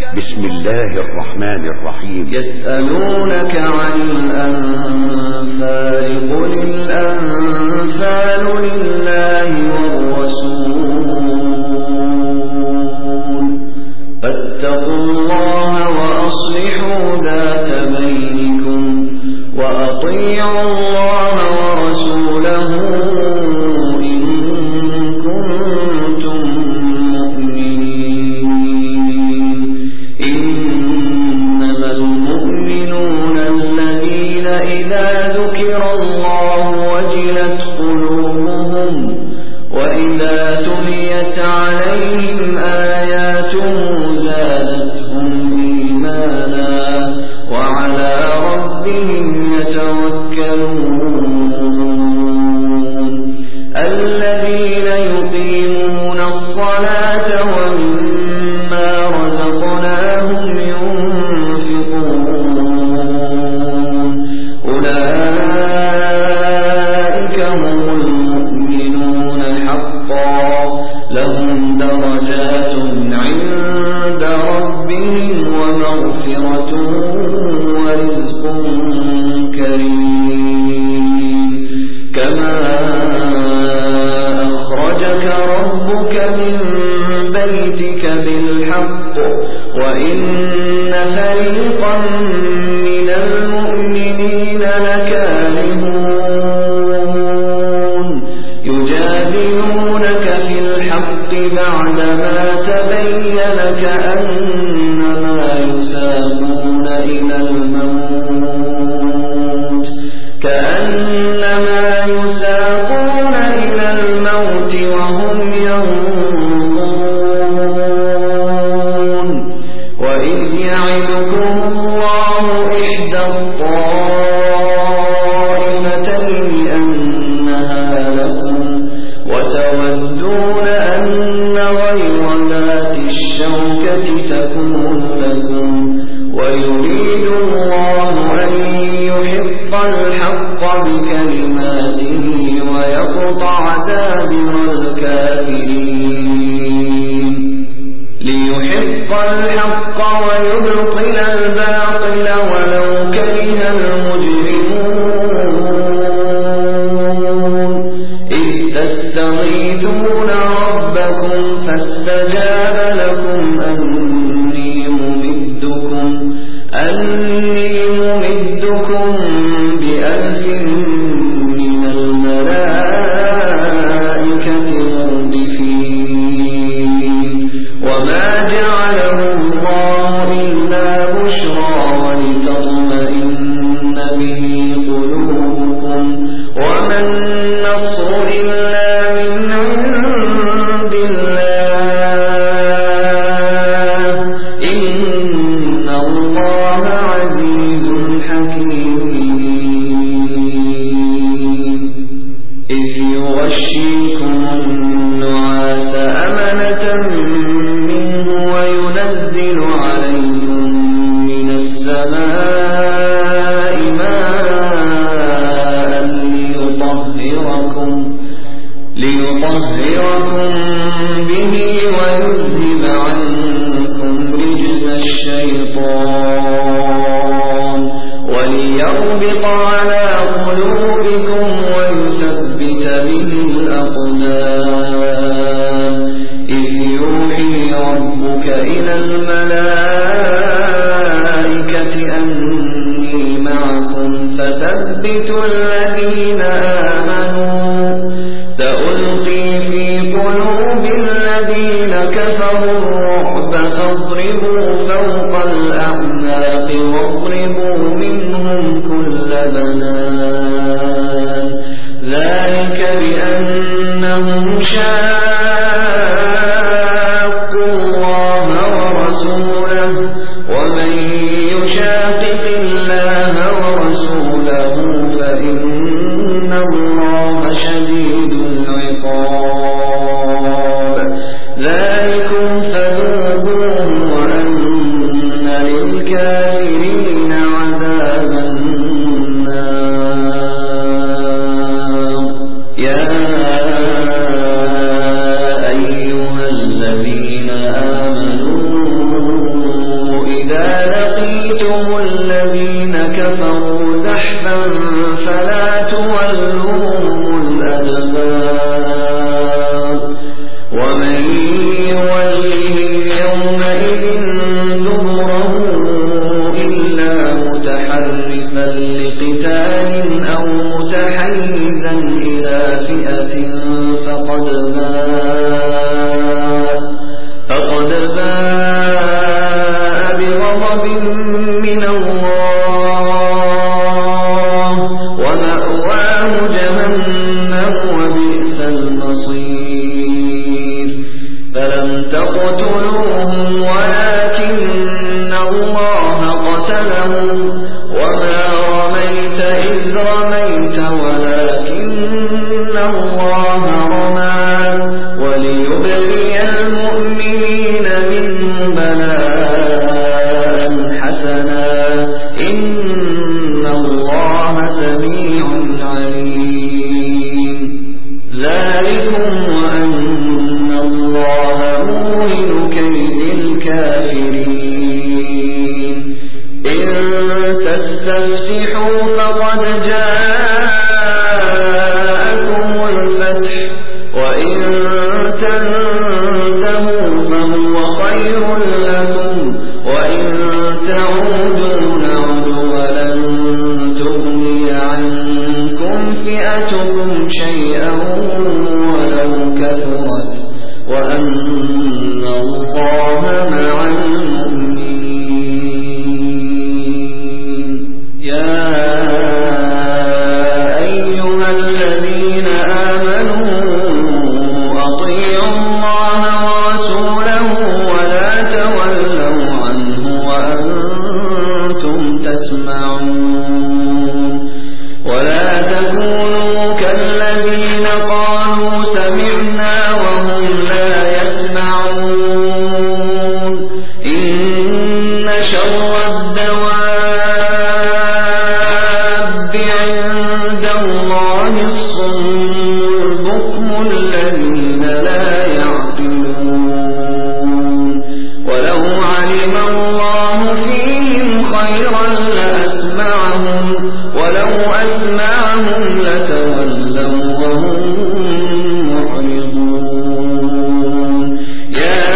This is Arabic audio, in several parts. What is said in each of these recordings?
بسم الله الرحمن الرحيم. يسألونك عن الأنفال قل الأنفال لله والرسول فاتقوا الله وأصلحوا ذات بينكم وأطيعوا الله ورسوله إن كنتم مؤمنين. إنما المؤمنون الذين إذا ذكر الله وجلت قلوبهم وإذا تليت عليهم آياته زادتهم إيمانا وعلى ربهم يتوكلون. الذين يقيمون الصلاة ومما رزقناهم ينفقون أولئك هم المؤمنون حقا لهم درجات عند ربهم ومغفرة ورزق كريم. كما أخرجك ربك من بيتك بالحق وإن فريقا من المؤمنين لكارهون يجادلونك في الحق بعدما تبين كأنما يساقون إلى الموت وهم ينظرون. وإذ يعدكم الله إحدى الطائفتين أنها لكم وتودون أن غير ذات الشوكة تكون لكم ويريد الله أن يحق الحق بكلماته ويقطع دابر الكافرين. ليحق الحق ويبطل الباطل ولو كره المجرمون. إذ تستغيثون ربكم فاستجاب لكم أني ممدكم بألف من الملائكة مردفين. وما جعله الله إلا بشرى ولتطمئن به قلوبكم وما النصر إلا من عند الله إن الله عزيز حكيم. إذ يغشيكم النعاس أمنة منه وينزل عليكم من السماء ماء ليطهركم به ويذهب عنكم رجز الشيطان وليربط على قلوبكم ويثبت به الأقدام. إذ يوحي ربك إلى الملائكة أني معكم فثبتوا الذين آمنوا سألقي في قلوب الذين كفروا الرعب فاضربوا فوق الأعناق واضربوا منهم كل بنان. ذلك بأنهم شاقوا الله ورسوله ومن يشاقق الله ورسوله فإن الله شديد العقاب. ذلكم فذوقوه وأن للكافرين عذاب النار. يا أيها الذين آمنوا لقيتم الذين كفروا زحفا فلا تولوهم الأدبار ومن يولهم يومئذ دبره إلا متحرفا لقتال أو متحيزا إلى فئة فقد باء بغضب من الله ومأواه جهنم وبئس المصير فلم تقتلوهم ولكن الله قتلهم وما رميت إذ رميت ولكن الله رمى وليبلي المؤمنين منه بلاء حسنا إن الله سميع عليم ذلكم وأن الله موهن كيد الكافرين إن تستفتحوا فقد جاءكم الفتح وإن تنتهوا فهو خير لكم وإن تعودوا نعد ولن تغني عنكم فئتكم شيئا ولو كثرت وأن الله مع المؤمنين يا أيها الذين آمنوا أطيعوا الله ورسوله ولا تولوا عنه وأنتم تسمعون ولا تكونوا كالذين قالوا سمعنا وهم لا يسمعون إن شر الدواب عند الله الصم البكم الذين لا يعقلون ولو علم الله فيهم خيرا لأسمعهم ولو أسمعهم لتولوا وهم معرضون يا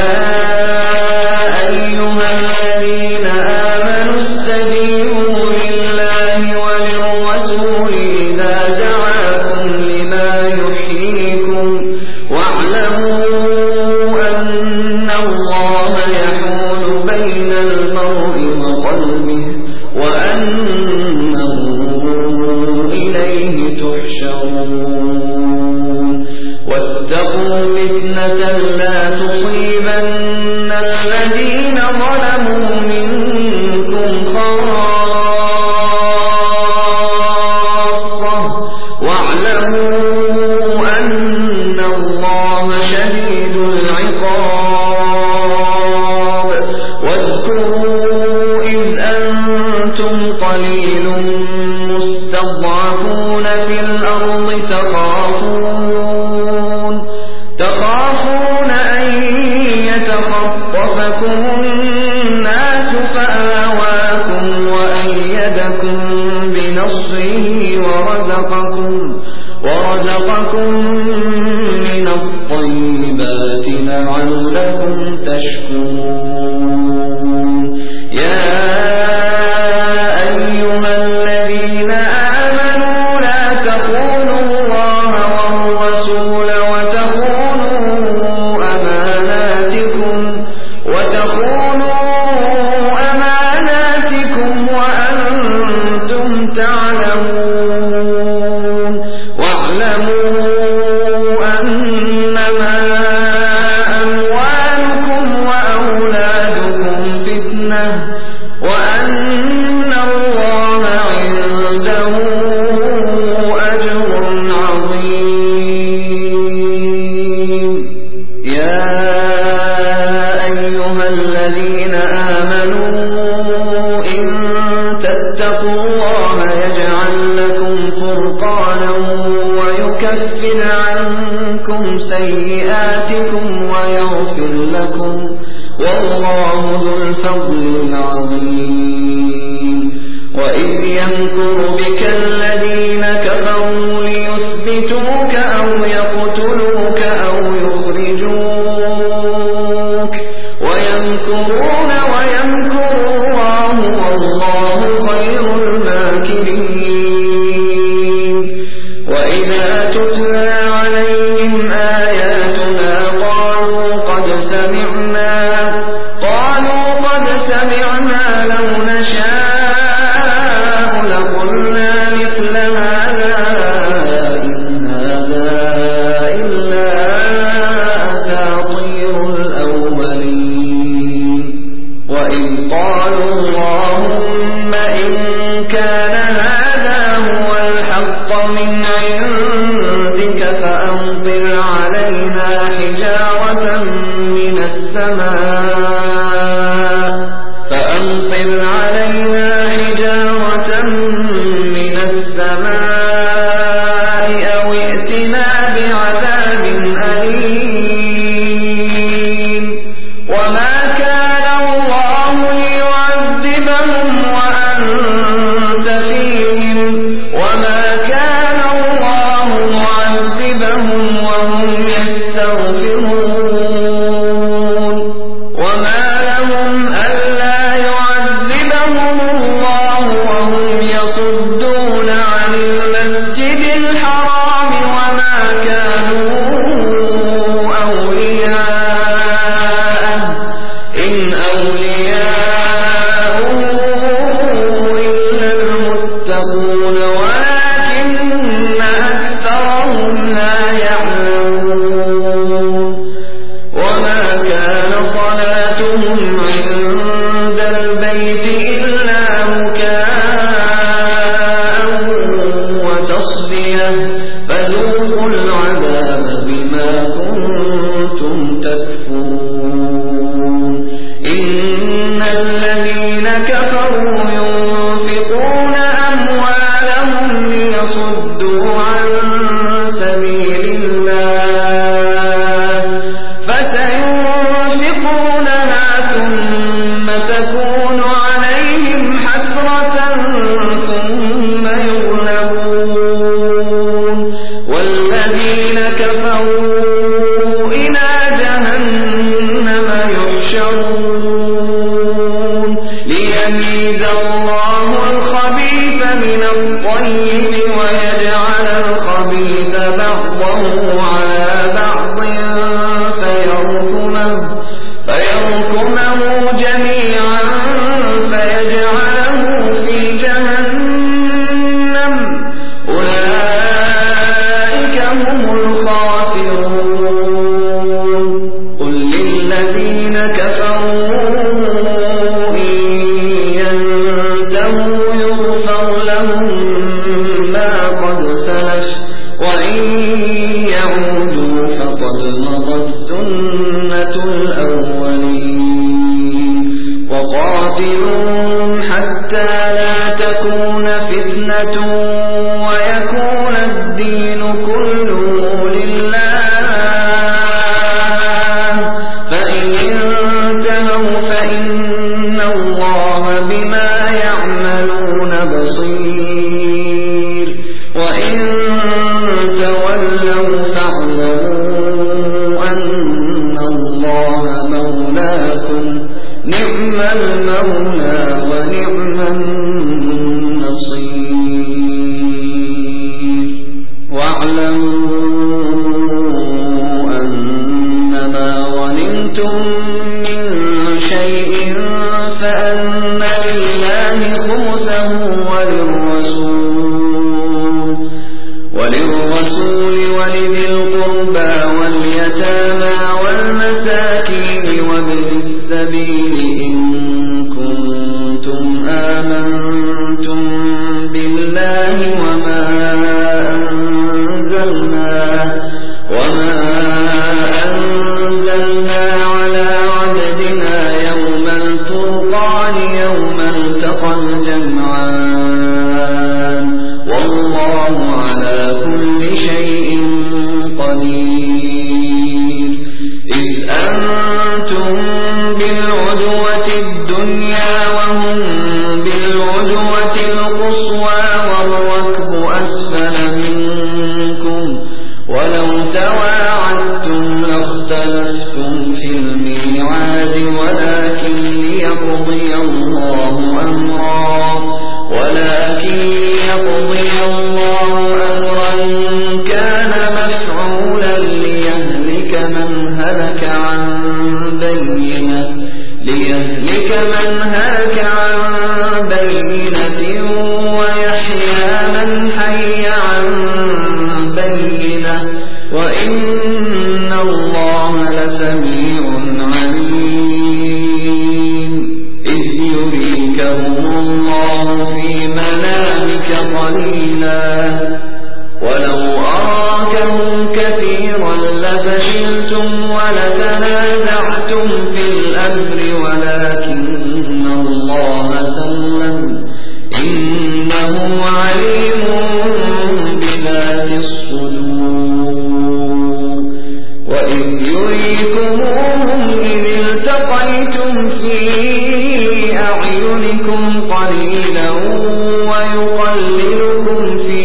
أيها الذين آمنوا استجيبوا لله وللرسول إذا دعاكم لما يحييكم واعلموا أن الله يحول بين المرء وقلبه وأنه إليه تحشرون واتقوا فتنة لا تصيبن الذين ظلموا منكم خاصة واعلموا أن الله شديد العقاب واذكروا إذ أنتم قليل مستضعفون في الأرض تخافون أن يتخطفكم الناس فآواكم وأيدكم بنصره ورزقكم من الطيبات لعلكم تشكرون يا أيها الذين آمنوا لا تخونوا الله والرسول أماناتكم وأنتم تعلمون واعلموا أنما أموالكم وأولادكم فتنة وأن الله عنده أجر عظيم يا أيها الذين آمنوا إن تتقوا الله يجعل لكم فرقانا ويكفر عنكم سيئاتكم ويغفر لكم والله ذو الفضل العظيم وإذ يمكر بك الذين كفروا ليثبتوك أو يقتلوك أو يخرجوك ويمكرون ويمكر الله والله خير الماكرين وإذا تتلى عليهم آياتنا قالوا قد سمعنا لو نشاء لقلنا مثل هذا إن هذا إلا أساطير الأولين وإذ قالوا اللهم إن كان هذا هو الحق من عندك فأمطر علينا حجارة من السماء أو ائتنا بعذاب أليم وما كان الله ليعذبهم وأنت فيهم وما كان الله معذبهم وهم يستغفرون وما لهم ألا يعذبهم الله وهم يصدون عن المسجد الحرام وما كانوا أولياءه إن أولياءه إلا المتقون ولكن أكثرهم لا يعلمون وما كان صلاتهم عند البيت إلا مكاء وتصدية فذوقوا العذاب بما كنتم تكفرون إن الذين كفروا ينفقون أموالهم ليصدوا عن سبيل الله فسينفقونها ثم تكون عليهم حسرة ثم يغلبون والذين كفروا إلى جهنم يحشرون ليميز الله الخبيث من الطيب ويجعل الخبيث بعضه على بعض فيركمه جميعا فيجعله في جهنم أولئك هم الخاسرون قل للذين كفروا إن ينتهوا يغفر لهم ما قد سلف وإن يعودوا فقد مضت سنة الأولين وقاتلوهم حتى لا تكون فتنة ويكون الدين كله لله فإن انتهوا فإن الله بما يعملون بصير وإن تولوا فاعلموا أن الله مولاكم نعم المولى ونعم النصير واعلموا أنما غنمتم من شيء فأن لله خمسه وللرسول ولذي القربى واليتامى والمساكين وابن السبيل إن كنتم آمنتم بالله وما أنزلنا على عبدنا يوم الفرقان يوم التقى الجمعان والله على كل شيء قدير إذ أنتم بالعدوة الدنيا وهم بالعدوة تواعدتم لاختلفتم في الميعاد ولكن ليقضي الله أمرا كان مفعولا ليهلك من هلك عن بينة ويحيى من حي عن بينة وإن الله لسميع عليم إذ يريكهم الله في منامك قليلا ولو أراكهم كثيرا لفشلتم ولتنازعتم في الأمر ولكن الله سلم إنه عليم بذات الصدور وإذ يريكموهم إذ التقيتم في أعينكم قليلا ويقللكم في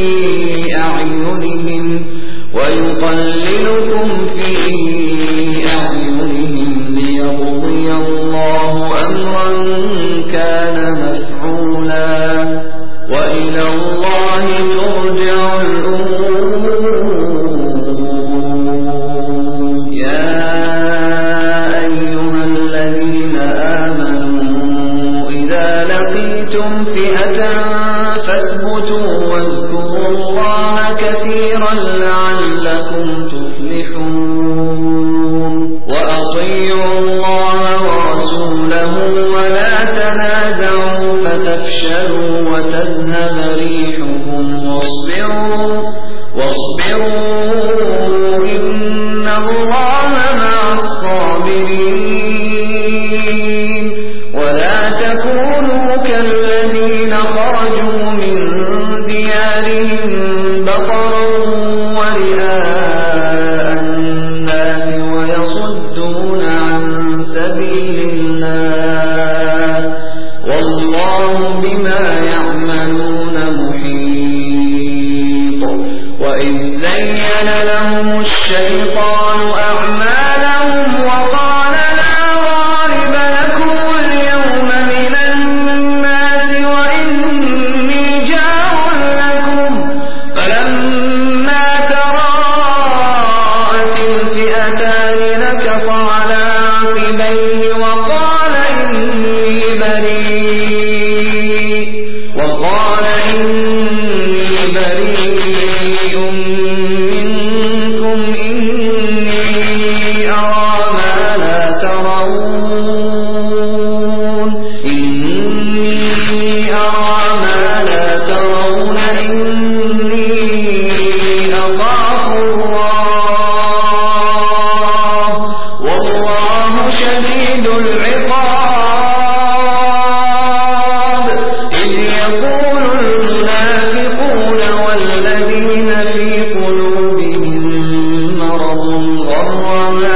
أعينهم ليقضي الله أمرا كان مفعولا وإلى الله ترجع الأمور يا أيها الذين آمنوا إذا لقيتم فئة فاثبتوا واذكروا الله كثيرا لعلكم تفلحون وأطيعوا الله ورسوله ولا تنازعوا فتفشلوا وتذهب ريحكم واصبروا إن الله مع الصابرين ولا تكونوا كالذين خرجوا من ديارهم بطرا ورئاء الناس ويصدون عن سبيل الله والله بما يعملون محيط وإذ زين لهم الشيطان أعمالهم وقال لا غالب لكم اليوم من الناس وإني جار لكم فلما تراءت الفئتان نكص على عقبيه وقال إني بريء منكم إني أرى ما لا ترون إني أخاف الله والله شديد العقاب إذ يقول المنافقون والذين في قلوبهم مرض غر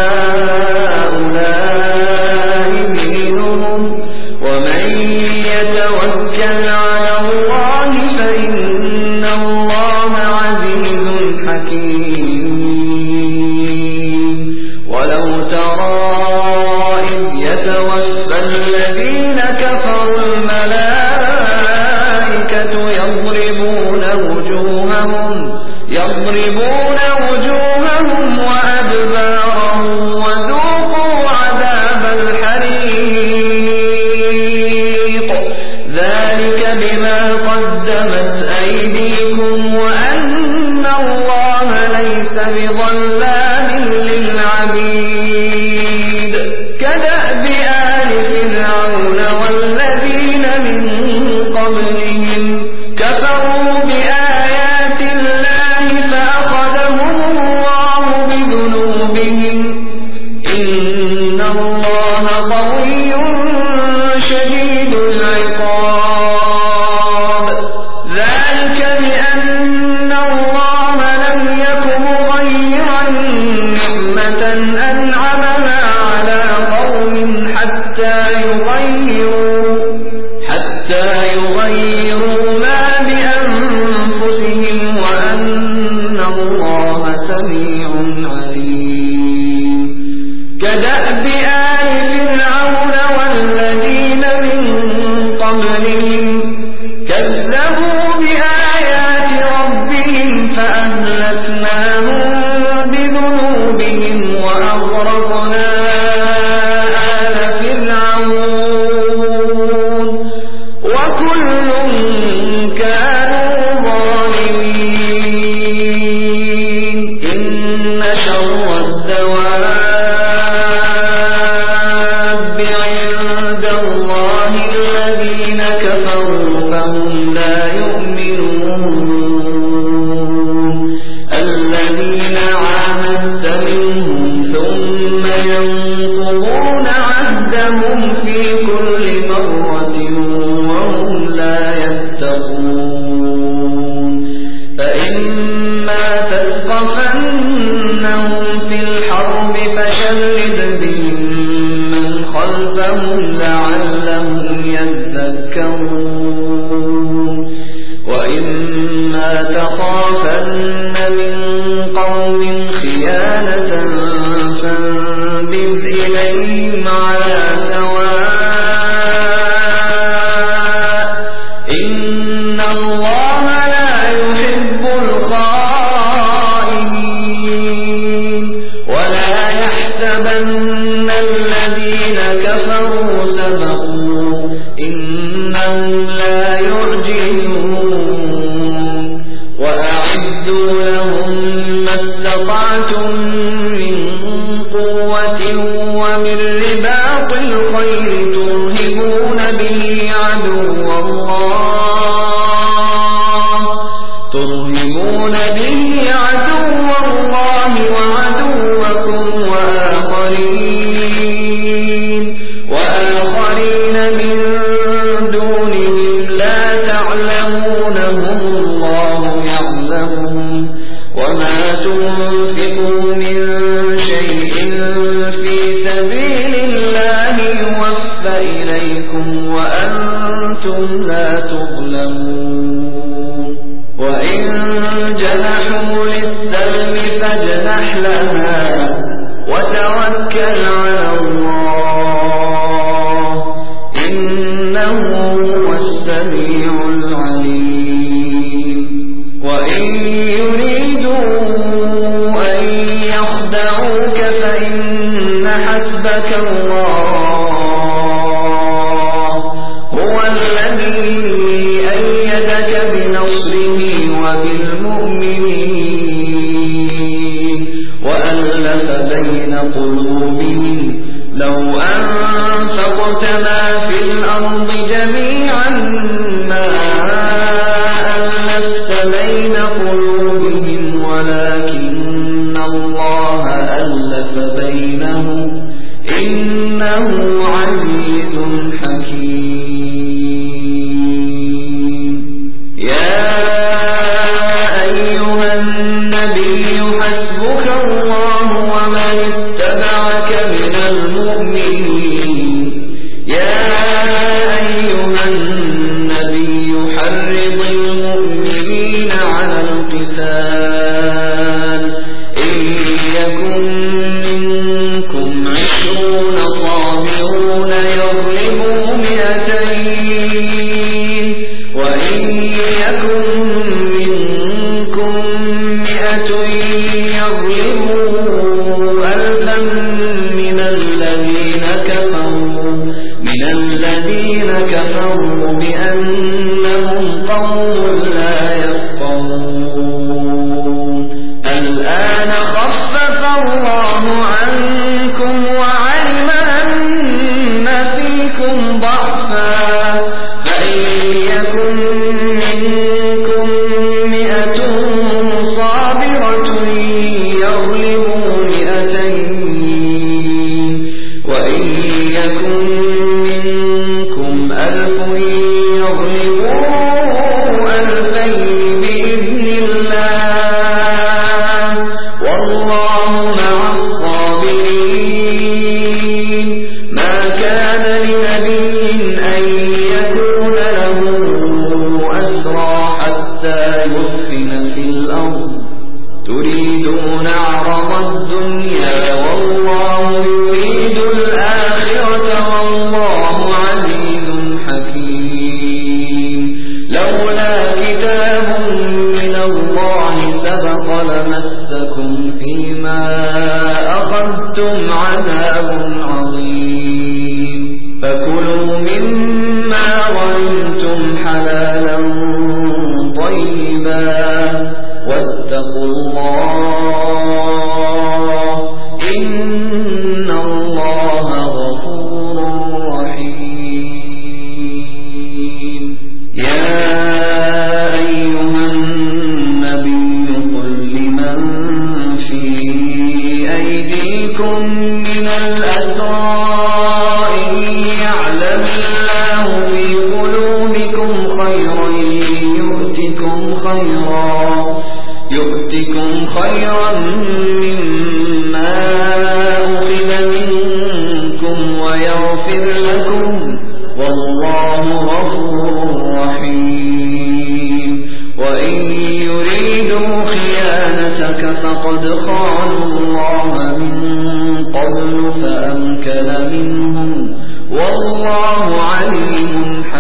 هؤلاء دينهم ومن يتوكل على الله فإن الله عزيز حكيم ولو ترى إذ يتوفى الذين كفروا الملائكة يضربون وجوههم وأدبارهم وذوقوا عذاب الحريق ذلك بما قدمت أيديكم وأن الله ليس بظلام للعبيد كدأب آل فرعون والذين من قبلهم كفروا بآيات الله فأخذهم الله بذنوبهم إن الله قوي شديد العقاب ذلك بأن الله لم يك مغيرا نعمة أنعمها على قوم حتى يغيروا ما بأنفسهم وأن الله سميع بآل فرعون والذين من قبلهم كذبوا بآيات ربهم فأهلكناهم بذنوبهم وأغرقنا آل فرعون وكل كانوا ظالمين. إن شر الدواب عند الله الذين كفروا فهم لا يؤمنون. الذين عاهدت منهم ثم ينقضون عهدهم في كل مرة وهم لا يتقون. فإما تثقفنهم في الحرب فشرد بهم من خلفهم لعلهم يذكرون. وإما تخافن من قوم خيانة فانبذ إليهم على سواء إن الله لا يحب الخائنين. ولا يحسبن الذين كفروا سبقوا إنهم لا يعجزون. وأعدوا لهم ما استطعتم من قوة ومن رباط الخيل ترهبون به عدو الله وعدوكم وآخرين من دونهم لا تعلمونهم الله يعلمهم. وما تنفقوا من شيء في سبيل الله يوفى إليكم وأنتم لا تظلمون. وإن جنحوا للسلم فاجنح لها وتوكل على الله إنه هو السميع العليم. وإن يريدوا أن يخدعوك فإن حسبك الله هو الذي أيدك بنصره وبالمؤمنين وألف بين قلوبهم لو أنفقت ما في الأرض جميعا ما ألفت بين قلوبهم ولكن الله ألف بينهم إنه عزيز حكيم. يا أيها النبي حسبك الله ومن اتبعك من المؤمنين. يا أيها النبي حرض المؤمنين على القتال إن يكن منكم 20 صابرون يغلبوا 200 وإن يكن منكم 100 يغلبوا 1000 من الذين كفروا بأنهم قوم لا يفقهون. الآن خفف الله عنكم وعلم أن فيكم ضعفا فإن يكن منكم 100 صابرة يغلبوا 200 وإن يكن منكم 1000 يغلبوا 2000 بإذن الله والله مع الصابرين. ما كان لنبي أن يكون له أسرى حتى يثخن في الأرض تريدون عرض الدنيا والله يريد لولا كتاب من الله سبق لمسكم فيما أخذتم عذاب عظيم فكلوا مما غنمتم حلالا طيبا واتقوا الله إن الله غفور رحيم يا أيها النبي قل لمن في أيديكم من الأسرى إن يعلم الله في قلوبكم خيرا يؤتكم خيرا مما أخذ منكم ويغفر لكم والله غفور رحيم وإن يريدوا خيانتك فقد خانوا الله من قبل فأمكن منهم والله عليم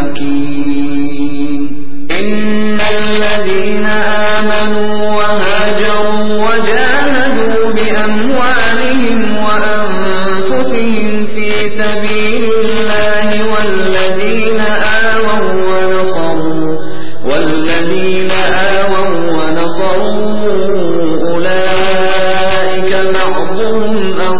حكيم إن الذين آمنوا وهاجروا وجاهدوا بأموالهم وأنفسهم في سبيل الله والذين آووا ونصروا أولئك بعضهم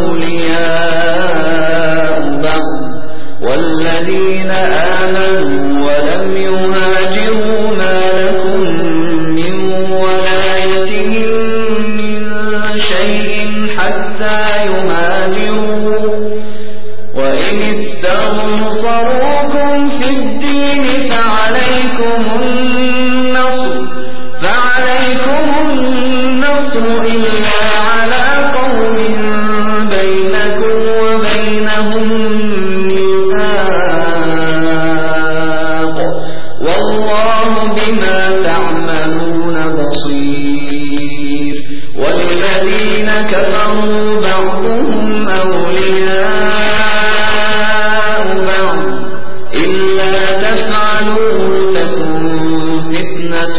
أولياء بعض والذين آمنوا ولم يهاجروا ما لكم من ولايتهم من شيء حتى يهاجروا وإن استنصروكم في الدين فعليكم النصر إلا على قوم بينكم وبينهم ميثاق والله بما تعملون بصير والذين كفروا بعضهم أولياء بعض إلا تفعلوا تكن فتنة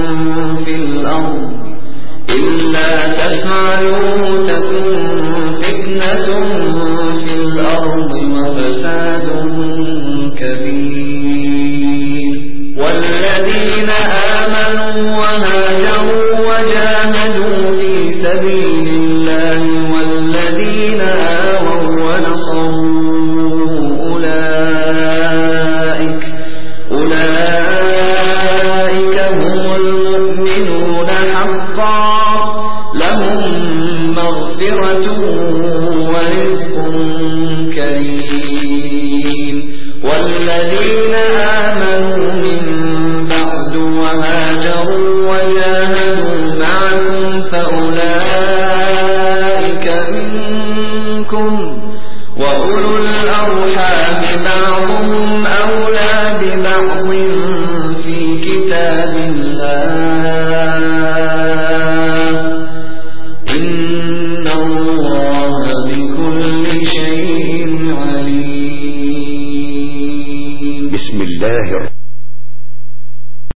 في الأرض وفساد كبير والذين آمنوا وهاجروا وجاهدوا في سبيل الله والذين آووا ونصروا أولئك هم المؤمنون حقا لهم مغفرة ورزق كريم والذين آمنوا من بعد وهاجروا وجاهدوا معكم فأولئك منكم وأولو الأرحام بعضهم أولى ببعض في كتاب الله